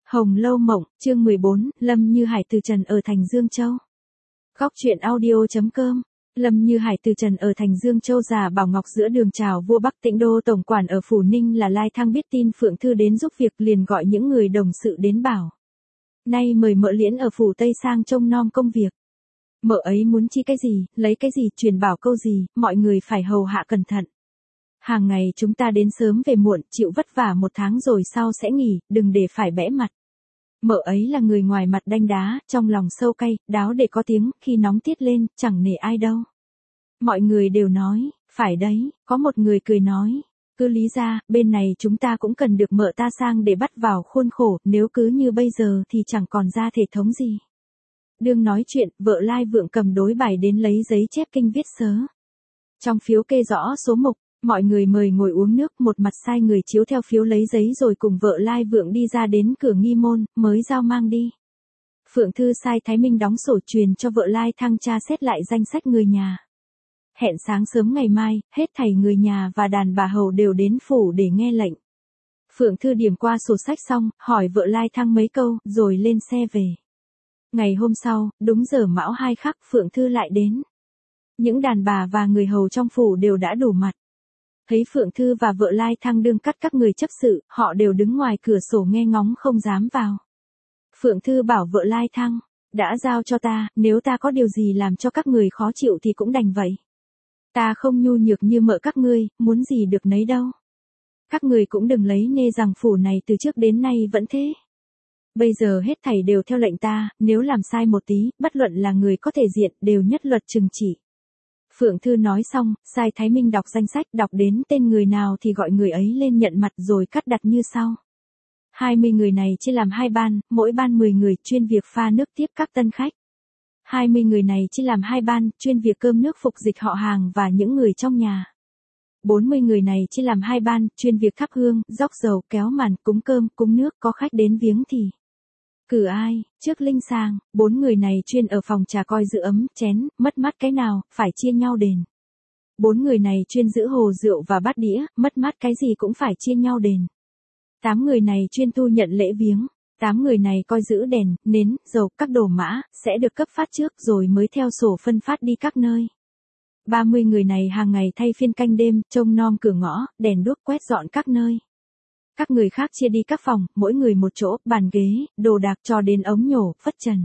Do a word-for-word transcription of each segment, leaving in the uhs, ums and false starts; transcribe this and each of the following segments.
Hồng Lâu Mộng, chương mười bốn, Lâm Như Hải từ trần ở thành Dương Châu. Góc truyện audio chấm com. Lâm Như Hải từ trần ở thành Dương Châu già bảo ngọc giữa đường chào vua Bắc Tịnh Đô tổng quản ở Phủ Ninh là Lai Thăng biết tin Phượng Thư đến giúp việc liền gọi những người đồng sự đến bảo. Nay mời mợ Liễn ở Phủ Tây sang trông nom công việc. Mợ ấy muốn chi cái gì, lấy cái gì, truyền bảo câu gì, mọi người phải hầu hạ cẩn thận. Hàng ngày chúng ta đến sớm về muộn, chịu vất vả một tháng rồi sau sẽ nghỉ, đừng để phải bẽ mặt. Mợ ấy là người ngoài mặt đanh đá, trong lòng sâu cay, đáo để có tiếng, khi nóng tiết lên, chẳng nể ai đâu. Mọi người đều nói, phải đấy, có một người cười nói, cứ lý ra, bên này chúng ta cũng cần được mợ ta sang để bắt vào khuôn khổ, nếu cứ như bây giờ thì chẳng còn ra thể thống gì. Đương nói chuyện, vợ Lai Vượng cầm đối bài đến lấy giấy chép kinh viết sớ. Trong phiếu kê rõ số mục. Mọi người mời ngồi uống nước, một mặt sai người chiếu theo phiếu lấy giấy rồi cùng vợ Lai Vượng đi ra đến cửa nghi môn, mới giao mang đi. Phượng Thư sai Thái Minh đóng sổ truyền cho vợ Lai Thăng tra xét lại danh sách người nhà. Hẹn sáng sớm ngày mai, hết thảy người nhà và đàn bà hầu đều đến phủ để nghe lệnh. Phượng Thư điểm qua sổ sách xong, hỏi vợ Lai Thăng mấy câu, rồi lên xe về. Ngày hôm sau, đúng giờ mão hai khắc, Phượng Thư lại đến. Những đàn bà và người hầu trong phủ đều đã đủ mặt. Thấy Phượng Thư và vợ Lai Thăng đương cắt các người chấp sự, họ đều đứng ngoài cửa sổ nghe ngóng không dám vào. Phượng Thư bảo vợ Lai Thăng, đã giao cho ta, nếu ta có điều gì làm cho các người khó chịu thì cũng đành vậy. Ta không nhu nhược như mợ các ngươi, muốn gì được nấy đâu. Các người cũng đừng lấy nê rằng phủ này từ trước đến nay vẫn thế. Bây giờ hết thảy đều theo lệnh ta, nếu làm sai một tí, bất luận là người có thể diện, đều nhất luật trừng trị. Phượng Thư nói xong, sai Thái Minh đọc danh sách, đọc đến tên người nào thì gọi người ấy lên nhận mặt rồi cắt đặt như sau. hai mươi người này chia làm hai ban, mỗi ban mười người chuyên việc pha nước tiếp các tân khách. hai mươi người này chia làm hai ban, chuyên việc cơm nước phục dịch họ hàng và những người trong nhà. bốn mươi người này chia làm hai ban, chuyên việc thắp hương, róc dầu, kéo màn, cúng cơm, cúng nước, có khách đến viếng thì cử ai, trước linh sàng, bốn người này chuyên ở phòng trà coi giữ ấm, chén, mất mát cái nào, phải chia nhau đền. Bốn người này chuyên giữ hồ rượu và bát đĩa, mất mát cái gì cũng phải chia nhau đền. Tám người này chuyên thu nhận lễ viếng. Tám người này coi giữ đèn, nến, dầu, các đồ mã, sẽ được cấp phát trước rồi mới theo sổ phân phát đi các nơi. Ba mươi người này hàng ngày thay phiên canh đêm, trông nom cửa ngõ, đèn đuốc quét dọn các nơi. Các người khác chia đi các phòng, mỗi người một chỗ, bàn ghế, đồ đạc cho đến ống nhổ, phất trần.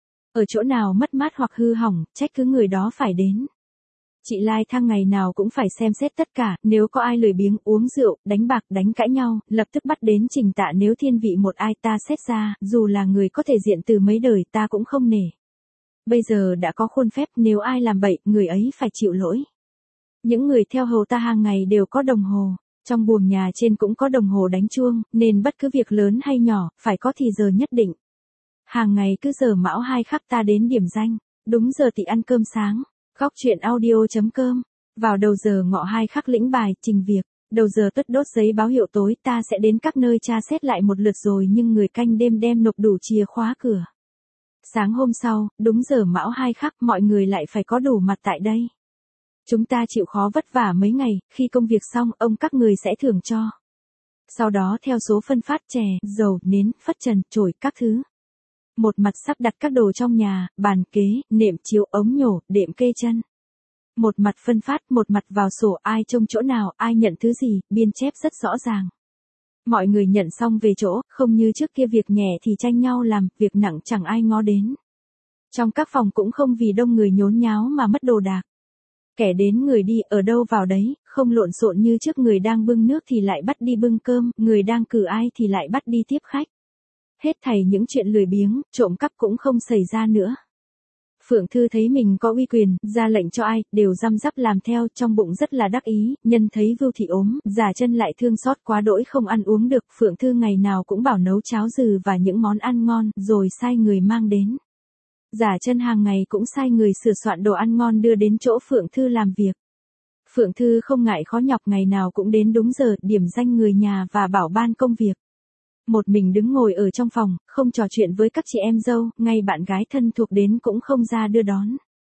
Ở chỗ nào mất mát hoặc hư hỏng, trách cứ người đó phải đến. Chị Lai Thăng ngày nào cũng phải xem xét tất cả, nếu có ai lười biếng uống rượu, đánh bạc, đánh cãi nhau, lập tức bắt đến trình tạ, nếu thiên vị một ai ta xét ra, dù là người có thể diện từ mấy đời ta cũng không nể. Bây giờ đã có khuôn phép, nếu ai làm bậy, người ấy phải chịu lỗi. Những người theo hầu ta hàng ngày đều có đồng hồ. Trong buồng nhà trên cũng có đồng hồ đánh chuông, nên bất cứ việc lớn hay nhỏ, phải có thì giờ nhất định. Hàng ngày cứ giờ mão hai khắc ta đến điểm danh, đúng giờ thì ăn cơm sáng. Góc truyện audio chấm com. Vào đầu giờ ngọ hai khắc lĩnh bài, trình việc. Đầu giờ tất đốt giấy báo hiệu tối ta sẽ đến các nơi tra xét lại một lượt rồi nhưng người canh đêm đem nộp đủ chìa khóa cửa. Sáng hôm sau, đúng giờ mão hai khắc mọi người lại phải có đủ mặt tại đây. Chúng ta chịu khó vất vả mấy ngày, khi công việc xong ông các người sẽ thưởng cho. Sau đó theo số phân phát chè, dầu, nến, phất trần, chổi, các thứ. Một mặt sắp đặt các đồ trong nhà, bàn kế, nệm chiếu, ống nhổ, đệm kê chân. Một mặt phân phát, một mặt vào sổ ai trông chỗ nào, ai nhận thứ gì, biên chép rất rõ ràng. Mọi người nhận xong về chỗ, không như trước kia việc nhẹ thì tranh nhau làm, việc nặng chẳng ai ngó đến. Trong các phòng cũng không vì đông người nhốn nháo mà mất đồ đạc. Kẻ đến người đi, ở đâu vào đấy, không lộn xộn như trước, người đang bưng nước thì lại bắt đi bưng cơm, người đang cử ai thì lại bắt đi tiếp khách. Hết thảy những chuyện lười biếng, trộm cắp cũng không xảy ra nữa. Phượng Thư thấy mình có uy quyền, ra lệnh cho ai, đều răm rắp làm theo, trong bụng rất là đắc ý, nhân thấy Vưu Thị ốm, Giả Chân lại thương xót quá đỗi không ăn uống được, Phượng Thư ngày nào cũng bảo nấu cháo dừ và những món ăn ngon, rồi sai người mang đến. Giả Chân hàng ngày cũng sai người sửa soạn đồ ăn ngon đưa đến chỗ Phượng Thư làm việc. Phượng Thư không ngại khó nhọc, ngày nào cũng đến đúng giờ, điểm danh người nhà và bảo ban công việc. Một mình đứng ngồi ở trong phòng, không trò chuyện với các chị em dâu, ngay bạn gái thân thuộc đến cũng không ra đưa đón.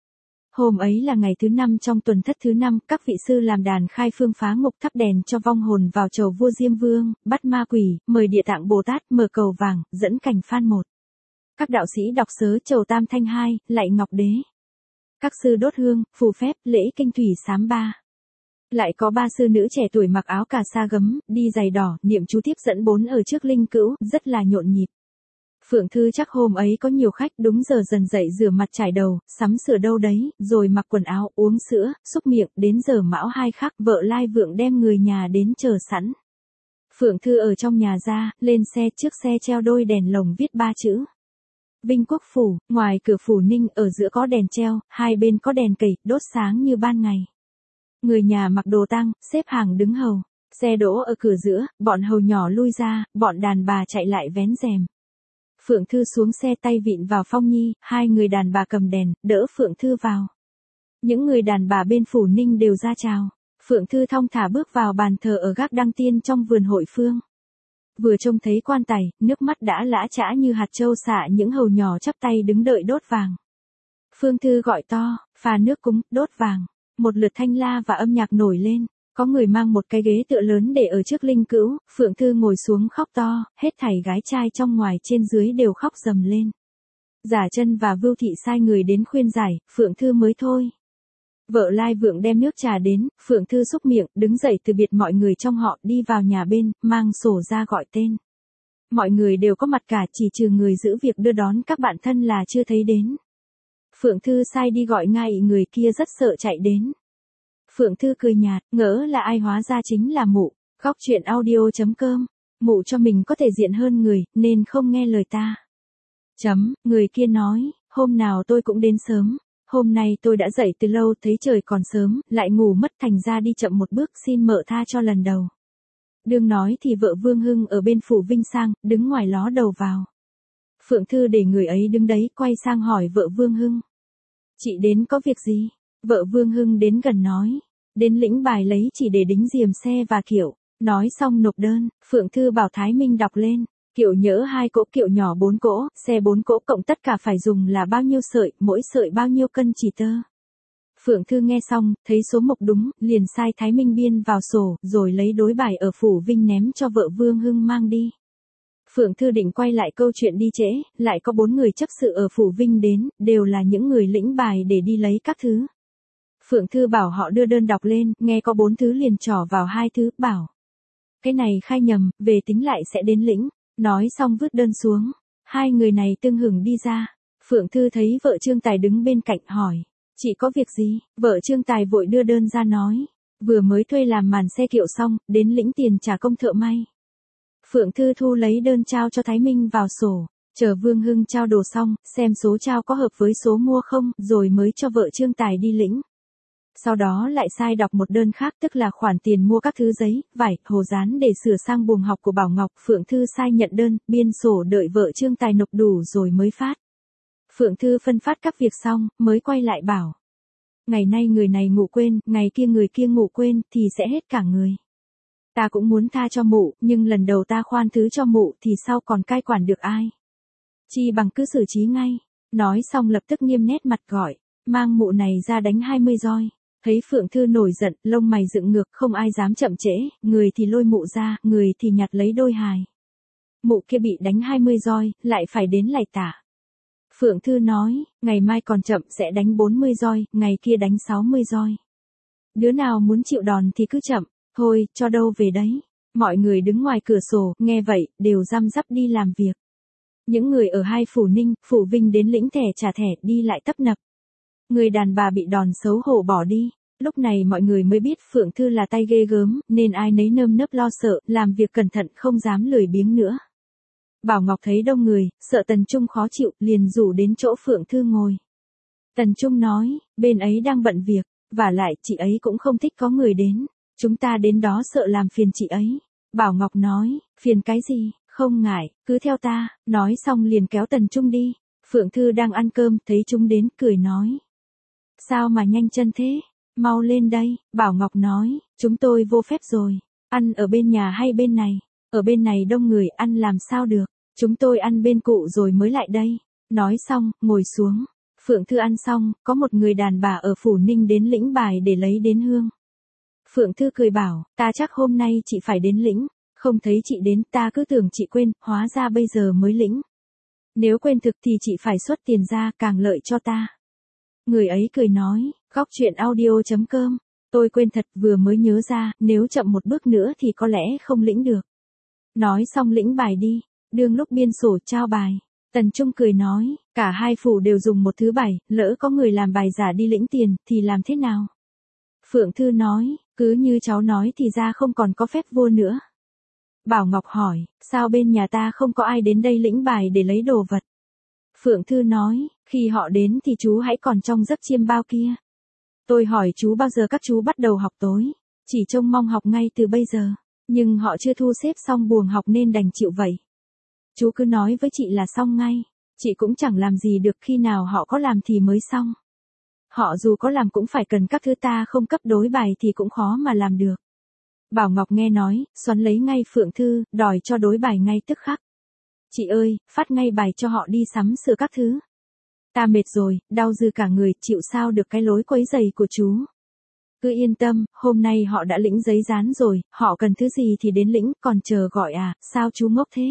Hôm ấy là ngày thứ năm trong tuần thất thứ năm, các vị sư làm đàn khai phương phá ngục thắp đèn cho vong hồn vào chầu vua Diêm Vương, bắt ma quỷ, mời Địa Tạng Bồ Tát, mở cầu vàng, dẫn cảnh phan một. Các đạo sĩ đọc sớ chầu tam thanh hai, lạy ngọc đế. Các sư đốt hương, phù phép, lễ kinh thủy sám ba. Lại có ba sư nữ trẻ tuổi mặc áo cà sa gấm, đi giày đỏ, niệm chú tiếp dẫn bốn ở trước linh cữu, rất là nhộn nhịp. Phượng Thư chắc hôm ấy có nhiều khách, đúng giờ dần dậy rửa mặt trải đầu, sắm sửa đâu đấy, rồi mặc quần áo, uống sữa, xúc miệng, đến giờ mão hai khắc, vợ Lai Vượng đem người nhà đến chờ sẵn. Phượng Thư ở trong nhà ra, lên xe, trước xe treo đôi đèn lồng viết ba chữ. Vinh Quốc Phủ, ngoài cửa phủ Ninh, ở giữa có đèn treo, hai bên có đèn cầy, đốt sáng như ban ngày. Người nhà mặc đồ tang, xếp hàng đứng hầu. Xe đỗ ở cửa giữa, bọn hầu nhỏ lui ra, bọn đàn bà chạy lại vén rèm. Phượng Thư xuống xe tay vịn vào Phong Nhi, hai người đàn bà cầm đèn, đỡ Phượng Thư vào. Những người đàn bà bên phủ Ninh đều ra chào. Phượng Thư thong thả bước vào bàn thờ ở gác Đăng Tiên trong vườn hội phương. Vừa trông thấy quan tài, nước mắt đã lã chã như hạt châu xạ, những hầu nhỏ chắp tay đứng đợi đốt vàng. Phương Thư gọi to, pha nước cúng, đốt vàng. Một lượt thanh la và âm nhạc nổi lên. Có người mang một cái ghế tựa lớn để ở trước linh cữu, Phượng Thư ngồi xuống khóc to, hết thảy gái trai trong ngoài trên dưới đều khóc rầm lên. Giả Chân và Vưu Thị sai người đến khuyên giải, Phượng Thư mới thôi. Vợ Lai Vượng đem nước trà đến, Phượng Thư xúc miệng, đứng dậy từ biệt mọi người trong họ, đi vào nhà bên, mang sổ ra gọi tên. Mọi người đều có mặt cả, chỉ trừ người giữ việc đưa đón các bạn thân là chưa thấy đến. Phượng Thư sai đi gọi ngay, người kia rất sợ chạy đến. Phượng Thư cười nhạt, ngỡ là ai hóa ra chính là mụ. Góc truyện audio chấm com. Mụ cho mình có thể diện hơn người, nên không nghe lời ta. Chấm, người kia nói, hôm nào tôi cũng đến sớm. Hôm nay tôi đã dậy từ lâu, thấy trời còn sớm, lại ngủ mất thành ra đi chậm một bước, xin mợ tha cho lần đầu. Đương nói thì vợ Vương Hưng ở bên phủ Vinh sang, đứng ngoài ló đầu vào. Phượng Thư để người ấy đứng đấy, quay sang hỏi vợ Vương Hưng. Chị đến có việc gì? Vợ Vương Hưng đến gần nói. Đến lĩnh bài lấy chỉ để đính diềm xe và kiệu. Nói xong nộp đơn, Phượng Thư bảo Thái Minh đọc lên. Kiệu nhỡ hai cỗ, kiệu nhỏ bốn cỗ, xe bốn cỗ, cộng tất cả phải dùng là bao nhiêu sợi, mỗi sợi bao nhiêu cân chỉ tơ. Phượng Thư nghe xong, thấy số mộc đúng, liền sai Thái Minh biên vào sổ, rồi lấy đối bài ở phủ Vinh ném cho vợ Vương Hưng mang đi. Phượng Thư định quay lại câu chuyện đi trễ, lại có bốn người chấp sự ở phủ Vinh đến, đều là những người lĩnh bài để đi lấy các thứ. Phượng Thư bảo họ đưa đơn đọc lên, nghe có bốn thứ liền trỏ vào hai thứ, bảo. Cái này khai nhầm, về tính lại sẽ đến lĩnh. Nói xong vứt đơn xuống. Hai người này tưng hửng đi ra. Phượng Thư thấy vợ Trương Tài đứng bên cạnh hỏi. Chị có việc gì? Vợ Trương Tài vội đưa đơn ra nói. Vừa mới thuê làm màn xe kiệu xong, đến lĩnh tiền trả công thợ may. Phượng Thư thu lấy đơn trao cho Thái Minh vào sổ. Chờ Vương Hưng trao đồ xong, xem số trao có hợp với số mua không, rồi mới cho vợ Trương Tài đi lĩnh. Sau đó lại sai đọc một đơn khác, tức là khoản tiền mua các thứ giấy, vải, hồ dán để sửa sang buồng học của Bảo Ngọc. Phượng Thư sai nhận đơn, biên sổ đợi vợ Trương Tài nộp đủ rồi mới phát. Phượng Thư phân phát các việc xong, mới quay lại bảo. Ngày nay người này ngủ quên, ngày kia người kia ngủ quên, thì sẽ hết cả người. Ta cũng muốn tha cho mụ, nhưng lần đầu ta khoan thứ cho mụ thì sau còn cai quản được ai. Chi bằng cứ xử trí ngay. Nói xong lập tức nghiêm nét mặt gọi, mang mụ này ra đánh hai mươi roi. Thấy Phượng Thư nổi giận, lông mày dựng ngược, không ai dám chậm trễ, người thì lôi mụ ra, người thì nhặt lấy đôi hài. Mụ kia bị đánh hai mươi roi, lại phải đến lạy tả. Phượng Thư nói, ngày mai còn chậm sẽ đánh bốn mươi roi, ngày kia đánh sáu mươi roi. Đứa nào muốn chịu đòn thì cứ chậm, thôi, cho đâu về đấy. Mọi người đứng ngoài cửa sổ, nghe vậy, đều răm rắp đi làm việc. Những người ở hai phủ Ninh, phủ Vinh đến lĩnh thẻ trả thẻ, đi lại tấp nập. Người đàn bà bị đòn xấu hổ bỏ đi. Lúc này mọi người mới biết Phượng Thư là tay ghê gớm, nên ai nấy nơm nớp lo sợ, làm việc cẩn thận không dám lười biếng nữa. Bảo Ngọc thấy đông người, sợ Tần Trung khó chịu, liền rủ đến chỗ Phượng Thư ngồi. Tần Trung nói, bên ấy đang bận việc, vả lại chị ấy cũng không thích có người đến. Chúng ta đến đó sợ làm phiền chị ấy. Bảo Ngọc nói, phiền cái gì, không ngại, cứ theo ta, nói xong liền kéo Tần Trung đi. Phượng Thư đang ăn cơm, thấy chúng đến, cười nói. Sao mà nhanh chân thế? Mau lên đây. Bảo Ngọc nói, chúng tôi vô phép rồi. Ăn ở bên nhà hay bên này? Ở bên này đông người, ăn làm sao được? Chúng tôi ăn bên cụ rồi mới lại đây. Nói xong, ngồi xuống. Phượng Thư ăn xong, có một người đàn bà ở Phủ Ninh đến lĩnh bài để lấy đến hương. Phượng Thư cười bảo, ta chắc hôm nay chị phải đến lĩnh, không thấy chị đến, ta cứ tưởng chị quên, hóa ra bây giờ mới lĩnh. Nếu quên thực thì chị phải xuất tiền ra, càng lợi cho ta. Người ấy cười nói, góc chuyện audio chấm com, tôi quên thật, vừa mới nhớ ra, nếu chậm một bước nữa thì có lẽ không lĩnh được. Nói xong lĩnh bài đi, đương lúc biên sổ trao bài. Tần Trung cười nói, cả hai phủ đều dùng một thứ bài, lỡ có người làm bài giả đi lĩnh tiền, thì làm thế nào? Phượng Thư nói, cứ như cháu nói thì ra không còn có phép vua nữa. Bảo Ngọc hỏi, sao bên nhà ta không có ai đến đây lĩnh bài để lấy đồ vật? Phượng Thư nói, khi họ đến thì chú hãy còn trong giấc chiêm bao kia. Tôi hỏi chú bao giờ các chú bắt đầu học tối, chỉ trông mong học ngay từ bây giờ, nhưng họ chưa thu xếp xong buồng học nên đành chịu vậy. Chú cứ nói với chị là xong ngay, chị cũng chẳng làm gì được, khi nào họ có làm thì mới xong. Họ dù có làm cũng phải cần các thứ ta không cấp đối bài thì cũng khó mà làm được. Bảo Ngọc nghe nói, xoắn lấy ngay Phượng Thư, đòi cho đối bài ngay tức khắc. Chị ơi, phát ngay bài cho họ đi sắm sửa các thứ. Ta mệt rồi, đau dư cả người, chịu sao được cái lối quấy giày của chú. Cứ yên tâm, hôm nay họ đã lĩnh giấy dán rồi, họ cần thứ gì thì đến lĩnh, còn chờ gọi à, sao chú ngốc thế?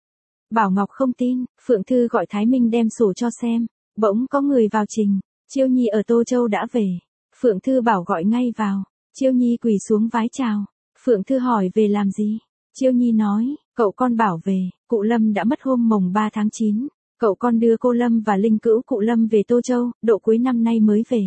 Bảo Ngọc không tin, Phượng Thư gọi Thái Minh đem sổ cho xem, bỗng có người vào trình, Chiêu Nhi ở Tô Châu đã về. Phượng Thư bảo gọi ngay vào, Chiêu Nhi quỳ xuống vái chào. Phượng Thư hỏi về làm gì? Chiêu Nhi nói, cậu con bảo về, cụ Lâm đã mất hôm mồng ba tháng chín, cậu con đưa cô Lâm và linh cữu cụ Lâm về Tô Châu, độ cuối năm nay mới về.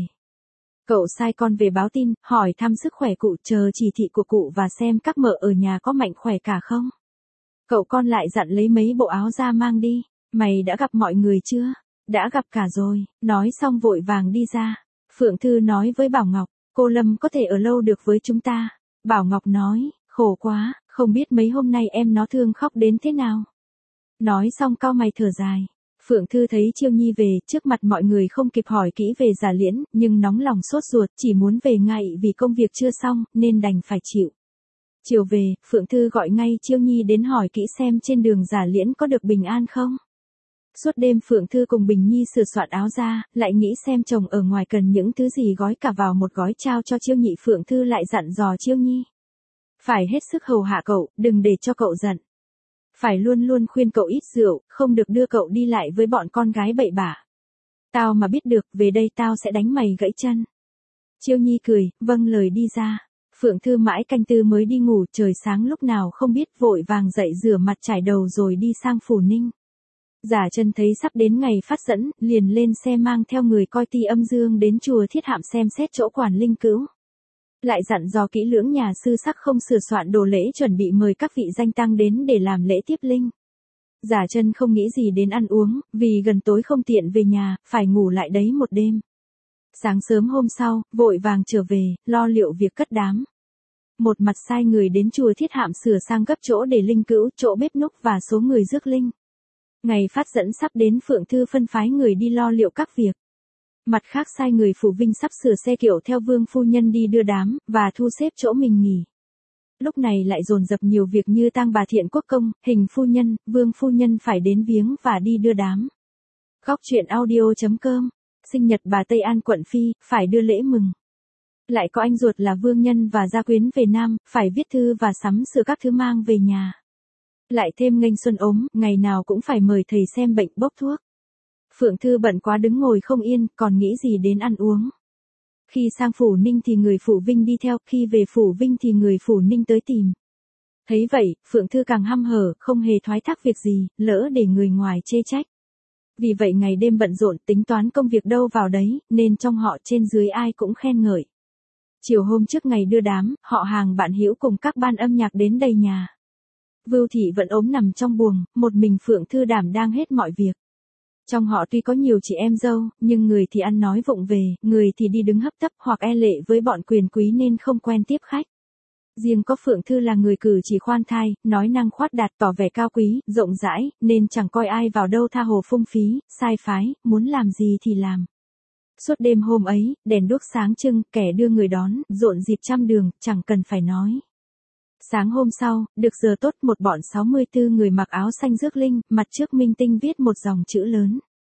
Cậu sai con về báo tin, hỏi thăm sức khỏe cụ, chờ chỉ thị của cụ và xem các mợ ở nhà có mạnh khỏe cả không. Cậu con lại dặn lấy mấy bộ áo ra mang đi, mày đã gặp mọi người chưa? Đã gặp cả rồi, nói xong vội vàng đi ra. Phượng Thư nói với Bảo Ngọc, cô Lâm có thể ở lâu được với chúng ta. Bảo Ngọc nói, khổ quá, không biết mấy hôm nay em nó thương khóc đến thế nào. Nói xong cau mày thở dài. Phượng Thư thấy Chiêu Nhi về, trước mặt mọi người không kịp hỏi kỹ về Giả Liễn, nhưng nóng lòng sốt ruột, chỉ muốn về ngay vì công việc chưa xong, nên đành phải chịu. Chiều về, Phượng Thư gọi ngay Chiêu Nhi đến hỏi kỹ xem trên đường Giả Liễn có được bình an không. Suốt đêm Phượng Thư cùng Bình Nhi sửa soạn áo ra, lại nghĩ xem chồng ở ngoài cần những thứ gì gói cả vào một gói trao cho Chiêu Nhị. Phượng Thư lại dặn dò Chiêu Nhi. Phải hết sức hầu hạ cậu, đừng để cho cậu giận. Phải luôn luôn khuyên cậu ít rượu, không được đưa cậu đi lại với bọn con gái bậy bạ. Tao mà biết được, về đây tao sẽ đánh mày gãy chân. Chiêu Nhi cười, vâng lời đi ra. Phượng Thư mãi canh tư mới đi ngủ, trời sáng lúc nào không biết, vội vàng dậy rửa mặt trải đầu rồi đi sang Phủ Ninh. Giả Chân thấy sắp đến ngày phát dẫn, liền lên xe mang theo người coi ti âm dương đến chùa Thiết Hạm xem xét chỗ quản linh cữu. Lại dặn dò kỹ lưỡng nhà sư sắc không sửa soạn đồ lễ chuẩn bị mời các vị danh tăng đến để làm lễ tiếp linh. Giả Chân không nghĩ gì đến ăn uống, vì gần tối không tiện về nhà, phải ngủ lại đấy một đêm. Sáng sớm hôm sau, vội vàng trở về, lo liệu việc cất đám. Một mặt sai người đến chùa Thiết Hạm sửa sang gấp chỗ để linh cữu, chỗ bếp núc và số người rước linh. Ngày phát dẫn sắp đến, Phượng Thư phân phái người đi lo liệu các việc. Mặt khác sai người Phủ Vinh sắp sửa xe kiệu theo Vương phu nhân đi đưa đám, và thu xếp chỗ mình nghỉ. Lúc này lại dồn dập nhiều việc như tang bà Thiện Quốc công, Hình phu nhân, Vương phu nhân phải đến viếng và đi đưa đám. Góc chuyện audio chấm com, sinh nhật bà Tây An quận Phi, phải đưa lễ mừng. Lại có anh ruột là Vương Nhân và gia quyến về Nam, phải viết thư và sắm sửa các thứ mang về nhà. Lại thêm nghênh xuân ốm, ngày nào cũng phải mời thầy xem bệnh bốc thuốc. Phượng Thư bận quá đứng ngồi không yên, còn nghĩ gì đến ăn uống. Khi sang Phủ Ninh thì người Phủ Vinh đi theo, khi về Phủ Vinh thì người Phủ Ninh tới tìm. Thấy vậy, Phượng Thư càng hăm hở, không hề thoái thác việc gì, lỡ để người ngoài chê trách. Vì vậy ngày đêm bận rộn, tính toán công việc đâu vào đấy, nên trong họ trên dưới ai cũng khen ngợi. Chiều hôm trước ngày đưa đám, họ hàng bạn hữu cùng các ban âm nhạc đến đầy nhà. Vưu Thị vẫn ốm nằm trong buồng, một mình Phượng Thư đảm đang hết mọi việc. Trong họ tuy có nhiều chị em dâu, nhưng người thì ăn nói vụng về, người thì đi đứng hấp tấp hoặc e lệ với bọn quyền quý nên không quen tiếp khách. Riêng có Phượng Thư là người cử chỉ khoan thai, nói năng khoát đạt, tỏ vẻ cao quý, rộng rãi, nên chẳng coi ai vào đâu tha hồ phung phí, sai phái, muốn làm gì thì làm. Suốt đêm hôm ấy, đèn đuốc sáng trưng, kẻ đưa người đón, rộn rịp trăm đường, chẳng cần phải nói. Sáng hôm sau, được giờ tốt, một bọn sáu mươi tư người mặc áo xanh rước linh, mặt trước minh tinh viết một dòng chữ lớn.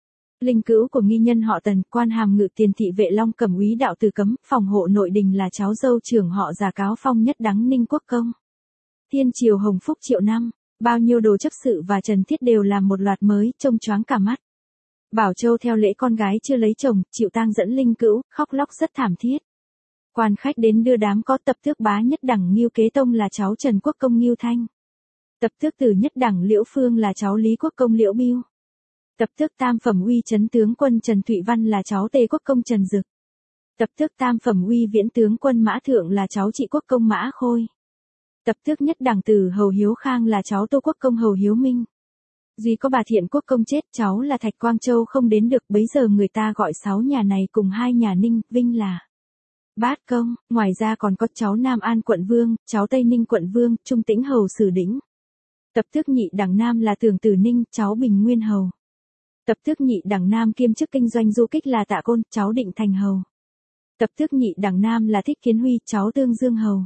Linh cữu của nghi nhân họ Tần, quan hàm ngự tiền thị vệ Long Cẩm úy đạo Từ Cấm, phòng hộ nội đình là cháu dâu trưởng họ Già Cáo Phong Nhất Đắng Ninh Quốc Công. Thiên triều Hồng Phúc triệu năm, bao nhiêu đồ chấp sự và trần thiết đều làm một loạt mới, trông choáng cả mắt. Bảo Châu theo lễ con gái chưa lấy chồng, chịu tang dẫn linh cữu, khóc lóc rất thảm thiết. Quan khách đến đưa đám có tập tước bá Nhất Đẳng Ngưu Kế Tông là cháu Trần Quốc Công Ngưu Thanh. Tập tước tử Nhất Đẳng Liễu Phương là cháu Lý Quốc Công Liễu Bưu. Tập tước tam phẩm uy chấn tướng quân Trần Thụy Văn là cháu Tề Quốc Công Trần Dực. Tập tước tam phẩm uy viễn tướng quân Mã Thượng là cháu Trị Quốc Công Mã Khôi. Tập tước nhất đẳng tử Hầu Hiếu Khang là cháu Tô Quốc Công Hầu Hiếu Minh. Duy có bà Thiện Quốc Công chết, cháu là Thạch Quang Châu không đến được, bấy giờ người ta gọi sáu nhà này cùng hai nhà Ninh, Vinh là Bát Công, ngoài ra còn có cháu Nam An Quận Vương, cháu Tây Ninh Quận Vương, Trung Tĩnh Hầu Sử Đĩnh. Tập tước nhị đẳng Nam là Tưởng Tử Ninh, cháu Bình Nguyên Hầu. Tập tước nhị đẳng Nam kiêm chức kinh doanh du kích là Tạ Côn, cháu Định Thành Hầu. Tập tước nhị đẳng Nam là Thích Kiến Huy, cháu Tương Dương Hầu.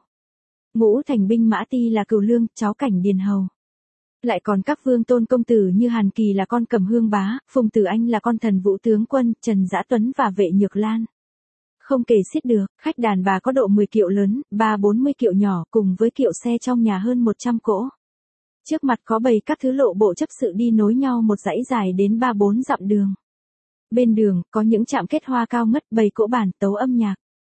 Ngũ thành binh mã ti là Cửu Lương, cháu Cảnh Điền Hầu. Lại còn các vương tôn công tử như Hàn Kỳ là con Cẩm Hương Bá, Phùng Tử Anh là con Thần Vũ Tướng Quân, Trần Dã Tuấn và Vệ Nhược Lan. Không kể xiết được, khách đàn bà có độ mười kiệu lớn, ba bốn mươi kiệu nhỏ cùng với kiệu xe trong nhà hơn một trăm cỗ. Trước mặt có bày các thứ lộ bộ chấp sự đi nối nhau một dãy dài đến ba bốn dặm đường. Bên đường, có những trạm kết hoa cao ngất bày cỗ bàn tấu âm nhạc.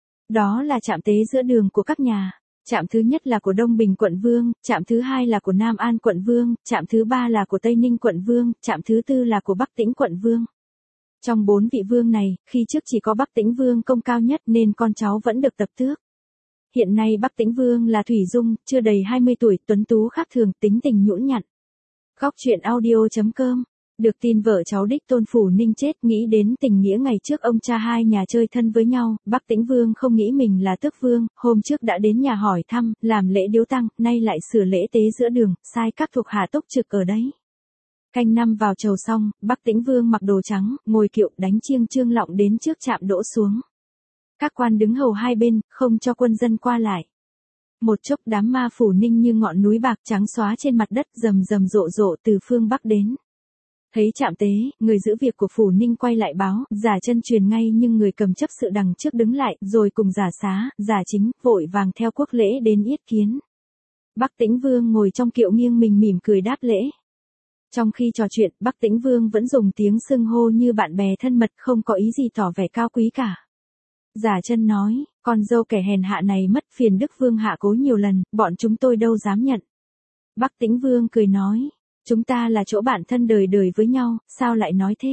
Đó là trạm tế giữa đường của các nhà. Trạm thứ nhất là của Đông Bình Quận Vương, trạm thứ hai là của Nam An Quận Vương, trạm thứ ba là của Tây Ninh Quận Vương, trạm thứ tư là của Bắc Tĩnh Quận Vương. Trong bốn vị vương này, khi trước chỉ có Bắc Tĩnh Vương công cao nhất nên con cháu vẫn được tập tước. Hiện nay Bắc Tĩnh Vương là Thủy Dung, chưa đầy hai mươi tuổi, tuấn tú khác thường, tính tình nhũn nhặn. Góc truyện audio chấm com. Được tin vợ cháu đích Tôn Phủ Ninh chết, nghĩ đến tình nghĩa ngày trước ông cha hai nhà chơi thân với nhau, Bắc Tĩnh Vương không nghĩ mình là tước vương, hôm trước đã đến nhà hỏi thăm, làm lễ điếu tăng, nay lại sửa lễ tế giữa đường, sai các thuộc hạ túc trực ở đấy. Canh năm vào chầu xong, Bắc Tĩnh Vương mặc đồ trắng, ngồi kiệu đánh chiêng trương lọng đến trước trạm đỗ xuống. Các quan đứng hầu hai bên, không cho quân dân qua lại. Một chốc đám ma Phủ Ninh như ngọn núi bạc trắng xóa trên mặt đất rầm rầm rộ rộ từ phương Bắc đến. Thấy trạm tế, người giữ việc của Phủ Ninh quay lại báo, Giả Chân truyền ngay nhưng người cầm chấp sự đằng trước đứng lại, rồi cùng Giả Xá, Giả Chính, vội vàng theo quốc lễ đến yết kiến. Bắc Tĩnh Vương ngồi trong kiệu nghiêng mình mỉm cười đáp lễ. Trong khi trò chuyện, Bắc Tĩnh Vương vẫn dùng tiếng xưng hô như bạn bè thân mật, không có ý gì tỏ vẻ cao quý cả. Giả Chân nói, con dâu kẻ hèn hạ này mất phiền Đức Vương hạ cố nhiều lần, bọn chúng tôi đâu dám nhận. Bắc Tĩnh Vương cười nói, chúng ta là chỗ bạn thân đời đời với nhau, sao lại nói thế?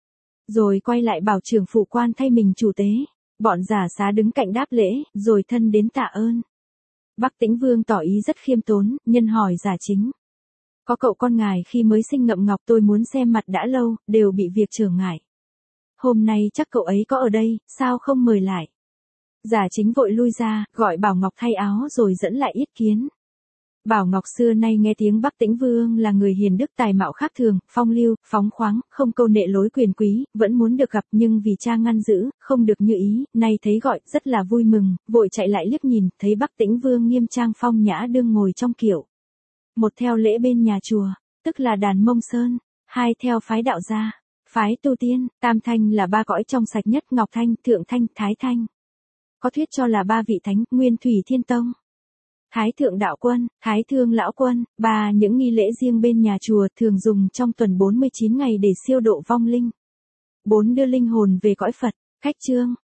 Rồi quay lại bảo trưởng phụ quan thay mình chủ tế. Bọn Giả Xá đứng cạnh đáp lễ, rồi thân đến tạ ơn. Bắc Tĩnh Vương tỏ ý rất khiêm tốn, nhân hỏi Giả Chính. Có cậu con ngài khi mới sinh Ngậm Ngọc tôi muốn xem mặt đã lâu, đều bị việc trở ngại. Hôm nay chắc cậu ấy có ở đây, sao không mời lại? Giả Chính vội lui ra, gọi Bảo Ngọc thay áo rồi dẫn lại yết kiến. Bảo Ngọc xưa nay nghe tiếng Bắc Tĩnh Vương là người hiền đức tài mạo khác thường, phong lưu, phóng khoáng, không câu nệ lối quyền quý, vẫn muốn được gặp nhưng vì cha ngăn giữ, không được như ý, nay thấy gọi, rất là vui mừng, vội chạy lại liếc nhìn, thấy Bắc Tĩnh Vương nghiêm trang phong nhã đương ngồi trong kiệu. Một theo lễ bên nhà chùa, tức là đàn Mông Sơn, hai theo phái đạo gia, phái tu tiên, tam thanh là ba cõi trong sạch nhất, Ngọc Thanh, Thượng Thanh, Thái Thanh. Có thuyết cho là ba vị thánh, Nguyên Thủy Thiên Tông, Thái Thượng Đạo Quân, Thái Thương Lão Quân, ba những nghi lễ riêng bên nhà chùa thường dùng trong tuần bốn mươi chín ngày để siêu độ vong linh. Bốn đưa linh hồn về cõi Phật, khách chương,